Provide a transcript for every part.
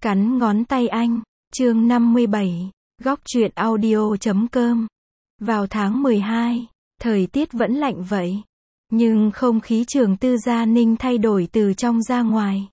Cắn ngón tay anh. Chương 57. Góc truyện audio.com. Vào tháng 12, thời tiết vẫn lạnh vậy. Nhưng không khí trường Tư Gia Ninh thay đổi từ trong ra ngoài.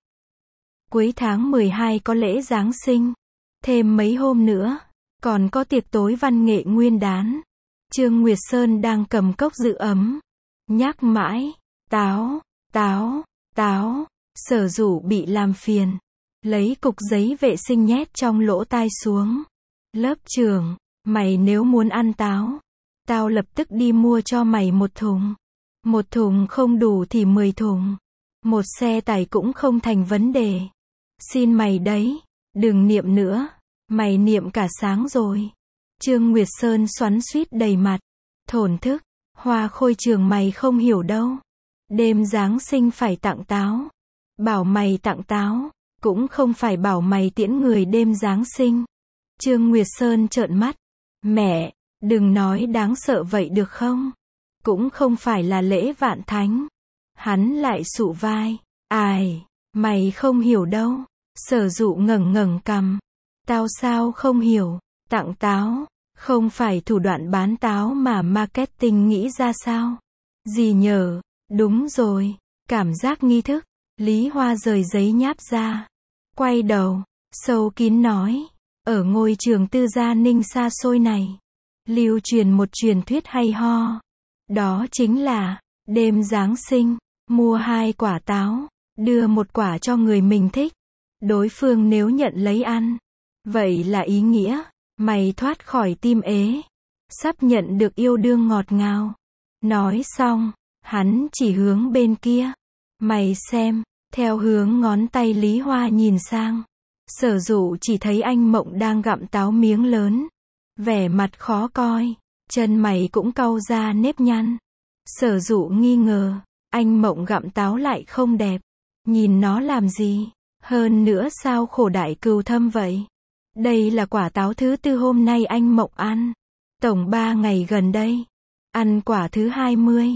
Cuối tháng 12 có lễ Giáng sinh. Thêm mấy hôm nữa, còn có tiệc tối văn nghệ nguyên đán. Trương Nguyệt Sơn đang cầm cốc giữ ấm. Nhắc mãi, táo, táo, táo. Sở Dụ bị làm phiền. Lấy cục giấy vệ sinh nhét trong lỗ tai xuống. Lớp trưởng, mày nếu muốn ăn táo, tao lập tức đi mua cho mày 1 thùng. 1 thùng không đủ thì 10 thùng. 1 xe tải cũng không thành vấn đề. Xin mày đấy, đừng niệm nữa. Mày niệm cả sáng rồi. Trương Nguyệt Sơn xoắn xuýt đầy mặt. Thổn thức, Hoa Khôi Trường mày không hiểu đâu. Đêm Giáng sinh phải tặng táo. Bảo mày tặng táo, cũng không phải bảo mày tiễn người đêm Giáng sinh. Trương Nguyệt Sơn trợn mắt. Mẹ, đừng nói đáng sợ vậy được không? Cũng không phải là lễ vạn thánh. Hắn lại sụ vai. Ai, mày không hiểu đâu. Sở Dụ ngẩng ngẩng cằm. Tao sao không hiểu, tặng táo, không phải thủ đoạn bán táo mà marketing nghĩ ra sao? Gì nhờ, đúng rồi, cảm giác nghi thức. Lý Hoa rời giấy nháp ra. Quay đầu, sâu kín nói. Ở ngôi trường Tư Gia Ninh xa xôi này, lưu truyền một truyền thuyết hay ho. Đó chính là, đêm Giáng sinh, mua 2 quả táo, đưa 1 quả cho người mình thích. Đối phương nếu nhận lấy ăn, vậy là ý nghĩa, mày thoát khỏi tim ế. Sắp nhận được yêu đương ngọt ngào. Nói xong, hắn chỉ hướng bên kia. Mày xem, theo hướng ngón tay Lý Hoa nhìn sang. Sở Dụ chỉ thấy anh Mộng đang gặm táo miếng lớn. Vẻ mặt khó coi, chân mày cũng cau ra nếp nhăn. Sở Dụ nghi ngờ, anh Mộng gặm táo lại không đẹp. Nhìn nó làm gì? Hơn nữa sao khổ đại cừu thâm vậy? Đây là quả táo thứ 4 hôm nay anh Mộng ăn. Tổng 3 ngày gần đây. Ăn quả thứ 20.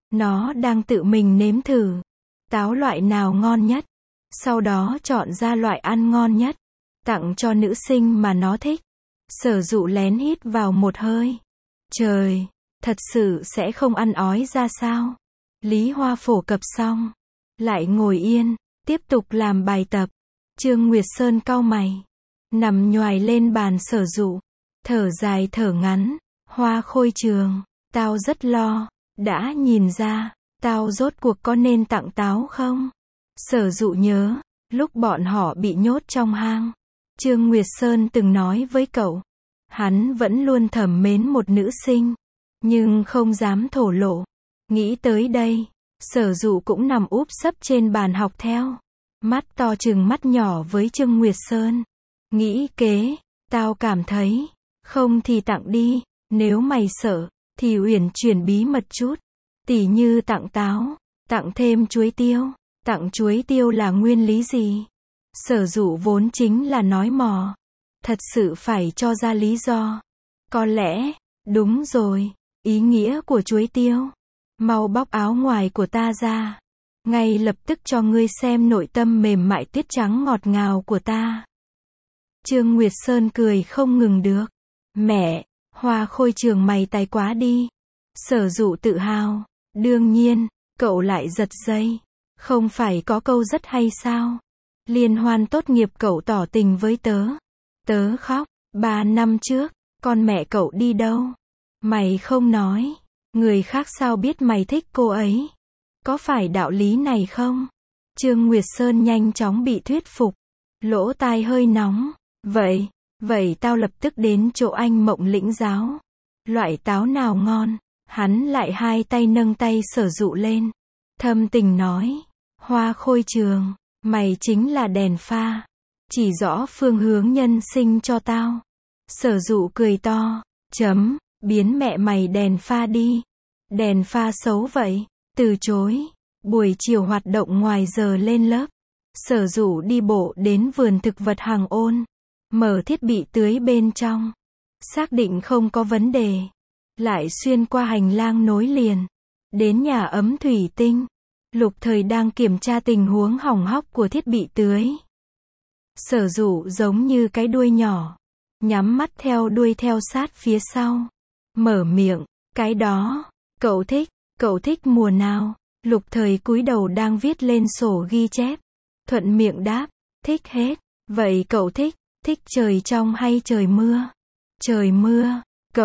Nó đang tự mình nếm thử. Táo loại nào ngon nhất. Sau đó chọn ra loại ăn ngon nhất. Tặng cho nữ sinh mà nó thích. Sở Dụ lén hít vào một hơi. Trời, thật sự sẽ không ăn ói ra sao? Lý Hoa phổ cập xong. Lại ngồi yên, tiếp tục làm bài tập. Trương Nguyệt Sơn cau mày. Nằm nhoài lên bàn Sở Dụ. Thở dài thở ngắn. Hoa Khôi Trường, tao rất lo. Đã nhìn ra, tao rốt cuộc có nên tặng táo không? Sở Dụ nhớ, lúc bọn họ bị nhốt trong hang, Trương Nguyệt Sơn từng nói với cậu. Hắn vẫn luôn thầm mến một nữ sinh, nhưng không dám thổ lộ. Nghĩ tới đây, Sở Dụ cũng nằm úp sấp trên bàn học theo. Mắt to trừng mắt nhỏ với Trương Nguyệt Sơn. Nghĩ kế, tao cảm thấy, không thì tặng đi, nếu mày sợ, thì uyển chuyển bí mật chút. Tỉ như tặng táo, tặng thêm chuối tiêu. Tặng chuối tiêu là nguyên lý gì? Sở Dụ vốn chính là nói mò. Thật sự phải cho ra lý do. Có lẽ, đúng rồi, ý nghĩa của chuối tiêu. Mau bóc áo ngoài của ta ra. Ngay lập tức cho ngươi xem nội tâm mềm mại tuyết trắng ngọt ngào của ta. Trương Nguyệt Sơn cười không ngừng được. Mẹ, Hoa Khôi Trường mày tài quá đi. Sở Dụ tự hào. Đương nhiên, cậu lại giật dây. Không phải có câu rất hay sao? Liên hoan tốt nghiệp cậu tỏ tình với tớ. Tớ khóc. 3 năm trước, con mẹ cậu đi đâu? Mày không nói. Người khác sao biết mày thích cô ấy? Có phải đạo lý này không? Trương Nguyệt Sơn nhanh chóng bị thuyết phục. Lỗ tai hơi nóng. Vậy tao lập tức đến chỗ anh Mộng lĩnh giáo. Loại táo nào ngon? Hắn lại 2 tay nâng tay Sở Dụ lên. Thâm tình nói. Hoa Khôi Trường, mày chính là đèn pha. Chỉ rõ phương hướng nhân sinh cho tao. Sở Dụ cười to. Biến mẹ mày đèn pha đi. Đèn pha xấu vậy. Từ chối. Buổi chiều hoạt động ngoài giờ lên lớp. Sở Dụ đi bộ đến vườn thực vật Hàng Ôn. Mở thiết bị tưới bên trong. Xác định không có vấn đề. Lại xuyên qua hành lang nối liền. Đến nhà ấm thủy tinh. Lục Thời đang kiểm tra tình huống hỏng hóc của thiết bị tưới. Sở Dụ giống như cái đuôi nhỏ, nhắm mắt theo đuôi theo sát phía sau. Mở miệng, cái đó, cậu thích mùa nào? Lục Thời cúi đầu đang viết lên sổ ghi chép. Thuận miệng đáp, thích hết. Vậy cậu thích trời trong hay trời mưa? Trời mưa.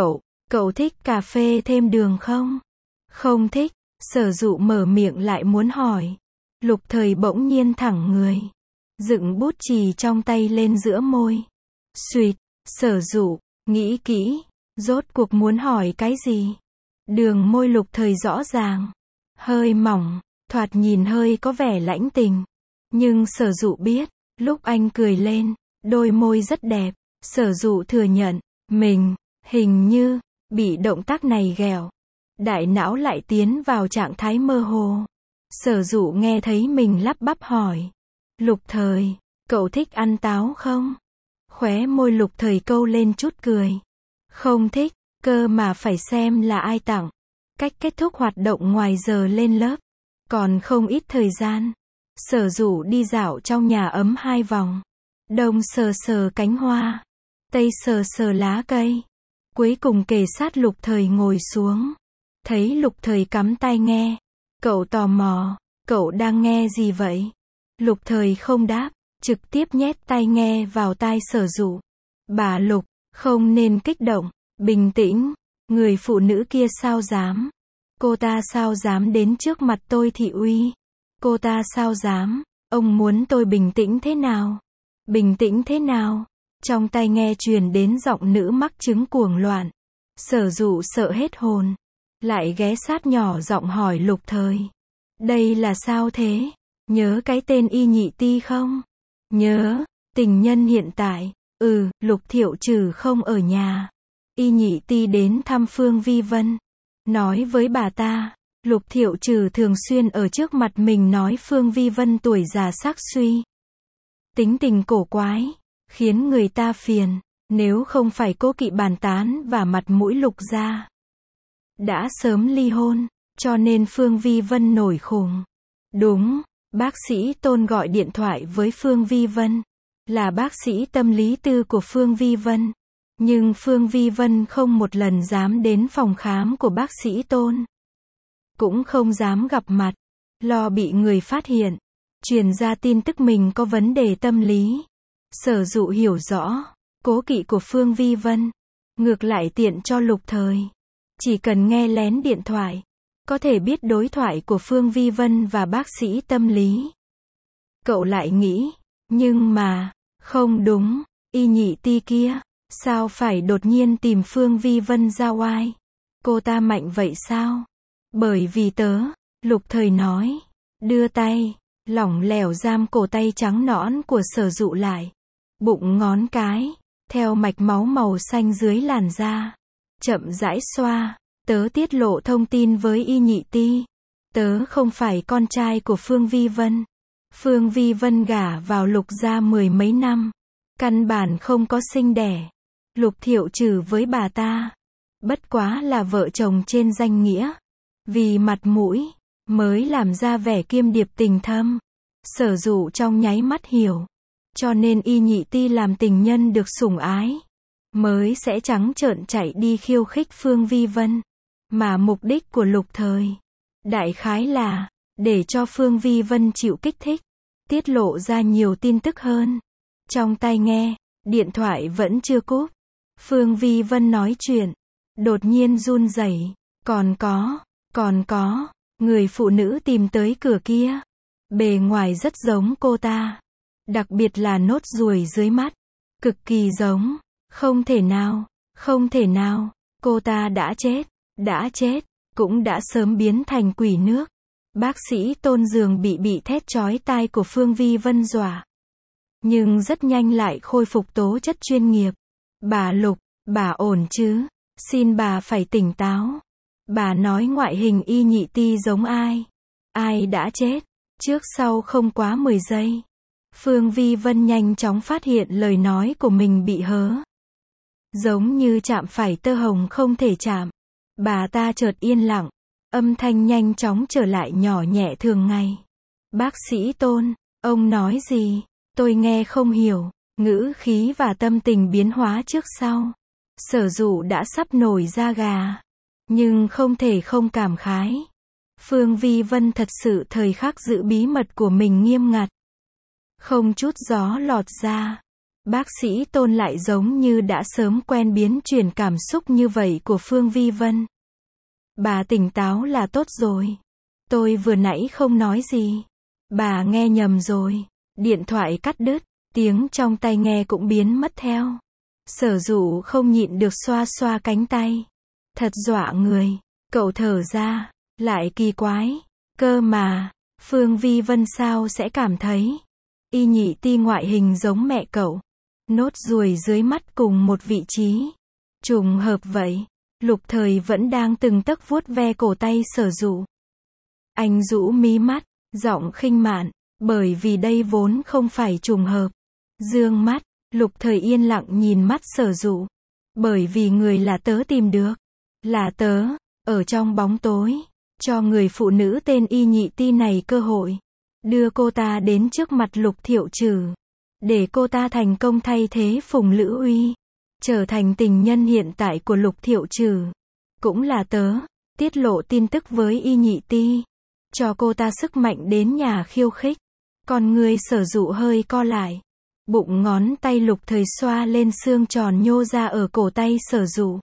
Cậu thích cà phê thêm đường không? Không thích. Sở Dụ mở miệng lại muốn hỏi. Lục Thời bỗng nhiên thẳng người, dựng bút chì trong tay lên giữa môi. Suýt, Sở Dụ, nghĩ kỹ, rốt cuộc muốn hỏi cái gì? Đường môi Lục Thời rõ ràng, hơi mỏng, thoạt nhìn hơi có vẻ lãnh tình. Nhưng Sở Dụ biết, lúc anh cười lên, đôi môi rất đẹp. Sở Dụ thừa nhận, mình, hình như, bị động tác này ghẹo. Đại não lại tiến vào trạng thái mơ hồ. Sở Dụ nghe thấy mình lắp bắp hỏi. Lục Thời, cậu thích ăn táo không? Khóe môi Lục Thời câu lên chút cười. Không thích, cơ mà phải xem là ai tặng. Cách kết thúc hoạt động ngoài giờ lên lớp, còn không ít thời gian. Sở Dụ đi dạo trong nhà ấm 2 vòng. Đông sờ sờ cánh hoa, tây sờ sờ lá cây. Cuối cùng kề sát Lục Thời ngồi xuống. Thấy Lục Thời cắm tai nghe. Cậu tò mò, cậu đang nghe gì vậy? Lục Thời không đáp, trực tiếp nhét tai nghe vào tai Sở Dụ. Bà Lục, không nên kích động, bình tĩnh. Người phụ nữ kia sao dám? Cô ta sao dám đến trước mặt tôi thị uy? Cô ta sao dám? Ông muốn tôi bình tĩnh thế nào? Bình tĩnh thế nào? Trong tai nghe truyền đến giọng nữ mắc chứng cuồng loạn. Sở Dụ sợ hết hồn, lại ghé sát nhỏ giọng hỏi Lục Thời. Đây là sao thế? Nhớ cái tên Y Nhị Ti không? Nhớ, tình nhân hiện tại. Lục Thiệu Trừ không ở nhà. Y Nhị Ti đến thăm Phương Vi Vân. Nói với bà ta, Lục Thiệu Trừ thường xuyên ở trước mặt mình nói Phương Vi Vân tuổi già sắc suy. Tính tình cổ quái, khiến người ta phiền. Nếu không phải cố kỵ bàn tán và mặt mũi Lục gia, đã sớm ly hôn, cho nên Phương Vi Vân nổi khùng. Đúng, bác sĩ Tôn gọi điện thoại với Phương Vi Vân, là bác sĩ tâm lý tư của Phương Vi Vân. Nhưng Phương Vi Vân không một lần dám đến phòng khám của bác sĩ Tôn. Cũng không dám gặp mặt, lo bị người phát hiện, truyền ra tin tức mình có vấn đề tâm lý. Sở Dụ hiểu rõ, cố kỵ của Phương Vi Vân, ngược lại tiện cho Lục Thời. Chỉ cần nghe lén điện thoại, có thể biết đối thoại của Phương Vi Vân và bác sĩ tâm lý. Cậu lại nghĩ, nhưng mà, không đúng, Y Nhị Ti kia, sao phải đột nhiên tìm Phương Vi Vân ra oai? Cô ta mạnh vậy sao? Bởi vì tớ, Lục Thời nói, đưa tay, lỏng lẻo giam cổ tay trắng nõn của Sở Dụ lại. Bụng ngón cái, theo mạch máu màu xanh dưới làn da, chậm rãi xoa. Tớ tiết lộ thông tin với Y Nhị Ti. Tớ không phải con trai của Phương Vi Vân. Phương Vi Vân gả vào Lục gia 10 mấy năm, căn bản không có sinh đẻ. Lục Thiệu Trừ với bà ta, bất quá là vợ chồng trên danh nghĩa. Vì mặt mũi, mới làm ra vẻ kiêm điệp tình thâm. Sở Dụ trong nháy mắt hiểu. Cho nên Y Nhị Ti làm tình nhân được sủng ái, mới sẽ trắng trợn chạy đi khiêu khích Phương Vi Vân. Mà mục đích của Lục Thời, đại khái là, để cho Phương Vi Vân chịu kích thích, tiết lộ ra nhiều tin tức hơn. Trong tai nghe, điện thoại vẫn chưa cúp. Phương Vi Vân nói chuyện, đột nhiên run rẩy. Còn có, người phụ nữ tìm tới cửa kia. Bề ngoài rất giống cô ta. Đặc biệt là nốt ruồi dưới mắt. Cực kỳ giống. Không thể nào, cô ta đã chết, cũng đã sớm biến thành quỷ nước. Bác sĩ Tôn giường bị thét chói tai của Phương Vi Vân dọa. Nhưng rất nhanh lại khôi phục tố chất chuyên nghiệp. Bà Lục, bà ổn chứ? Xin bà phải tỉnh táo. Bà nói ngoại hình Y Nhị Ti giống ai? Ai đã chết? Trước sau không quá 10 giây. Phương Vi Vân nhanh chóng phát hiện lời nói của mình bị hớ. Giống như chạm phải tơ hồng không thể chạm. Bà ta chợt yên lặng. Âm thanh nhanh chóng trở lại nhỏ nhẹ thường ngày. Bác sĩ Tôn, ông nói gì? Tôi nghe không hiểu, ngữ khí và tâm tình biến hóa trước sau. Sở Dụ đã sắp nổi da gà, nhưng không thể không cảm khái. Phương Vi Vân thật sự thời khắc giữ bí mật của mình nghiêm ngặt. Không chút gió lọt ra. Bác sĩ Tôn lại giống như đã sớm quen biến chuyển cảm xúc như vậy của Phương Vi Vân. Bà tỉnh táo là tốt rồi. Tôi vừa nãy không nói gì. Bà nghe nhầm rồi. Điện thoại cắt đứt, tiếng trong tai nghe cũng biến mất theo. Sở Dụ không nhịn được xoa xoa cánh tay. Thật dọa người. Cậu thở ra, lại kỳ quái. Cơ mà, Phương Vi Vân sao sẽ cảm thấy Y Nhị Ti ngoại hình giống mẹ cậu. Nốt ruồi dưới mắt cùng một vị trí. Trùng hợp vậy. Lục Thời vẫn đang từng tấc vuốt ve cổ tay Sở Dụ. Anh rũ mí mắt, giọng khinh mạn, bởi vì đây vốn không phải trùng hợp. Dương mắt, Lục Thời yên lặng nhìn mắt Sở Dụ. Bởi vì người là tớ tìm được. Là tớ, ở trong bóng tối, cho người phụ nữ tên Y Nhị Ti này cơ hội. Đưa cô ta đến trước mặt Lục Thiệu Trừ. Để cô ta thành công thay thế Phùng Lữ Uy. Trở thành tình nhân hiện tại của Lục Thiệu Trừ. Cũng là tớ, tiết lộ tin tức với Y Nhị Ti. Cho cô ta sức mạnh đến nhà khiêu khích. Còn người Sở Dụ hơi co lại. Bụng ngón tay Lục Thời xoa lên xương tròn nhô ra ở cổ tay Sở Dụ.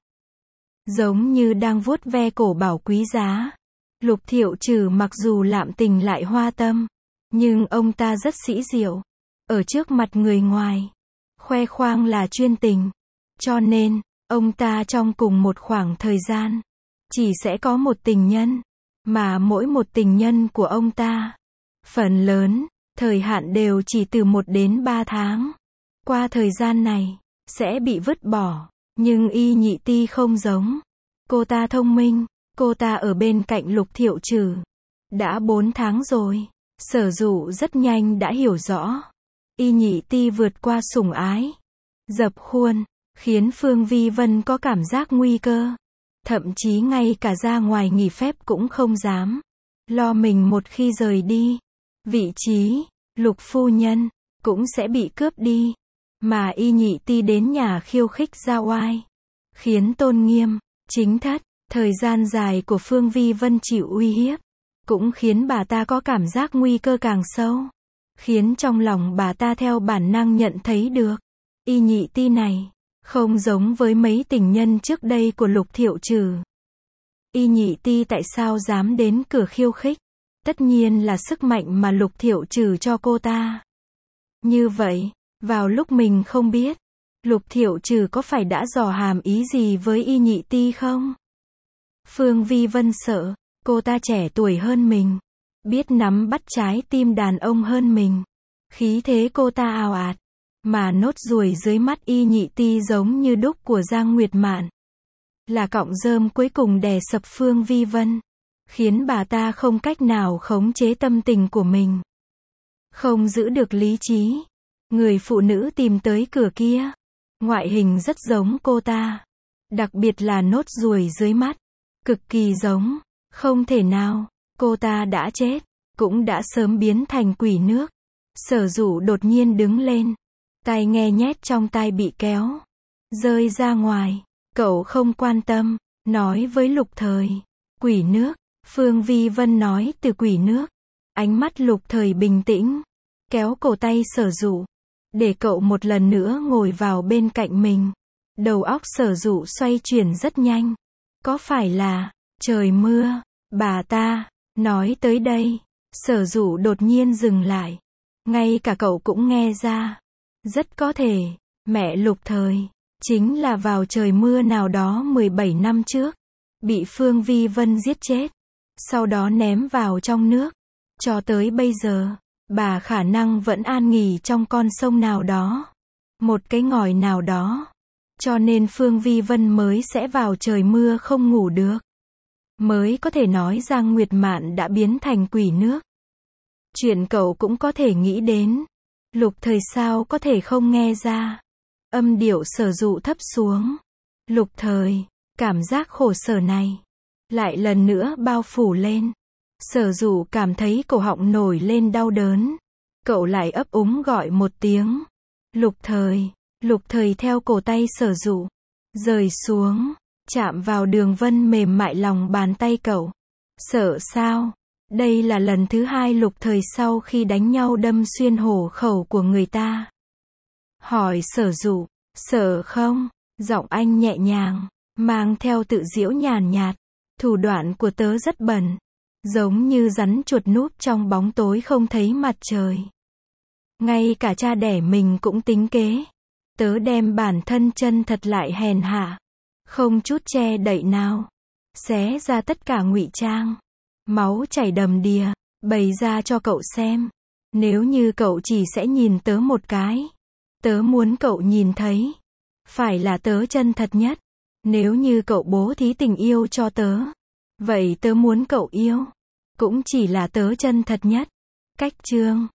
Giống như đang vuốt ve cổ bảo quý giá. Lục Thiệu Trừ mặc dù lạm tình lại hoa tâm. Nhưng ông ta rất sĩ diệu. Ở trước mặt người ngoài. Khoe khoang là chuyên tình. Cho nên, ông ta trong cùng một khoảng thời gian. Chỉ sẽ có một tình nhân. Mà mỗi một tình nhân của ông ta. Phần lớn, thời hạn đều chỉ từ 1 đến 3 tháng. Qua thời gian này, sẽ bị vứt bỏ. Nhưng Y Nhị Ti không giống. Cô ta thông minh. Cô ta ở bên cạnh Lục Thiệu Trừ. Đã 4 tháng rồi. Sở Dụ rất nhanh đã hiểu rõ. Y Nhị Ti vượt qua sủng ái. Dập khuôn. Khiến Phương Vi Vân có cảm giác nguy cơ. Thậm chí ngay cả ra ngoài nghỉ phép cũng không dám. Lo mình một khi rời đi. Vị trí, Lục phu nhân, cũng sẽ bị cướp đi. Mà Y Nhị Ti đến nhà khiêu khích ra oai. Khiến tôn nghiêm, chính thất, thời gian dài của Phương Vi Vân chịu uy hiếp. Cũng khiến bà ta có cảm giác nguy cơ càng sâu. Khiến trong lòng bà ta theo bản năng nhận thấy được. Y Nhị Ti này, không giống với mấy tình nhân trước đây của Lục Thiệu Trừ. Y Nhị Ti tại sao dám đến cửa khiêu khích? Tất nhiên là sức mạnh mà Lục Thiệu Trừ cho cô ta. Như vậy, vào lúc mình không biết, Lục Thiệu Trừ có phải đã dò hàm ý gì với Y Nhị Ti không? Phương Vi Vân sợ, cô ta trẻ tuổi hơn mình. Biết nắm bắt trái tim đàn ông hơn mình. Khí thế cô ta ào ạt. Mà nốt ruồi dưới mắt Y Nhị Ti giống như đúc của Giang Nguyệt Mạn. Là cọng rơm cuối cùng đè sập Phương Vi Vân. Khiến bà ta không cách nào khống chế tâm tình của mình. Không giữ được lý trí. Người phụ nữ tìm tới cửa kia. Ngoại hình rất giống cô ta. Đặc biệt là nốt ruồi dưới mắt. Cực kỳ giống. Không thể nào. Cô ta đã chết. Cũng đã sớm biến thành quỷ nước. Sở Dụ đột nhiên đứng lên. Tai nghe nhét trong tai bị kéo. Rơi ra ngoài. Cậu không quan tâm. Nói với Lục Thời. Quỷ nước. Phương Vi Vân nói từ quỷ nước. Ánh mắt Lục Thời bình tĩnh. Kéo cổ tay Sở Dụ. Để cậu một lần nữa ngồi vào bên cạnh mình. Đầu óc Sở Dụ xoay chuyển rất nhanh. Có phải là trời mưa? Bà ta nói tới đây. Sở Dụ đột nhiên dừng lại. Ngay cả cậu cũng nghe ra. Rất có thể, mẹ Lục Thời, chính là vào trời mưa nào đó 17 năm trước. Bị Phương Vi Vân giết chết. Sau đó ném vào trong nước. Cho tới bây giờ, bà khả năng vẫn an nghỉ trong con sông nào đó. Một cái ngòi nào đó. Cho nên Phương Vi Vân mới sẽ vào trời mưa không ngủ được. Mới có thể nói Giang Nguyệt Mạn đã biến thành quỷ nước. Chuyện cậu cũng có thể nghĩ đến. Lục Thời sao có thể không nghe ra. Âm điệu Sở Dụ thấp xuống. Lục Thời, cảm giác khổ sở này lại lần nữa bao phủ lên. Sở Dụ cảm thấy cổ họng nổi lên đau đớn. Cậu lại ấp úng gọi một tiếng. Lục Thời. Lục Thời theo cổ tay Sở Dụ rời xuống, chạm vào đường vân mềm mại lòng bàn tay cậu. Sợ sao? Đây là lần thứ hai Lục Thời sau khi đánh nhau đâm xuyên hổ khẩu của người ta. Hỏi Sở Dụ, sợ không? Giọng anh nhẹ nhàng, mang theo tự giễu nhàn nhạt. Thủ đoạn của tớ rất bẩn, giống như rắn chuột núp trong bóng tối không thấy mặt trời. Ngay cả cha đẻ mình cũng tính kế. Tớ đem bản thân chân thật lại hèn hạ, không chút che đậy nào, xé ra tất cả ngụy trang, máu chảy đầm đìa, bày ra cho cậu xem. Nếu như cậu chỉ sẽ nhìn tớ một cái, tớ muốn cậu nhìn thấy, phải là tớ chân thật nhất. Nếu như cậu bố thí tình yêu cho tớ, vậy tớ muốn cậu yêu, cũng chỉ là tớ chân thật nhất. Cách chương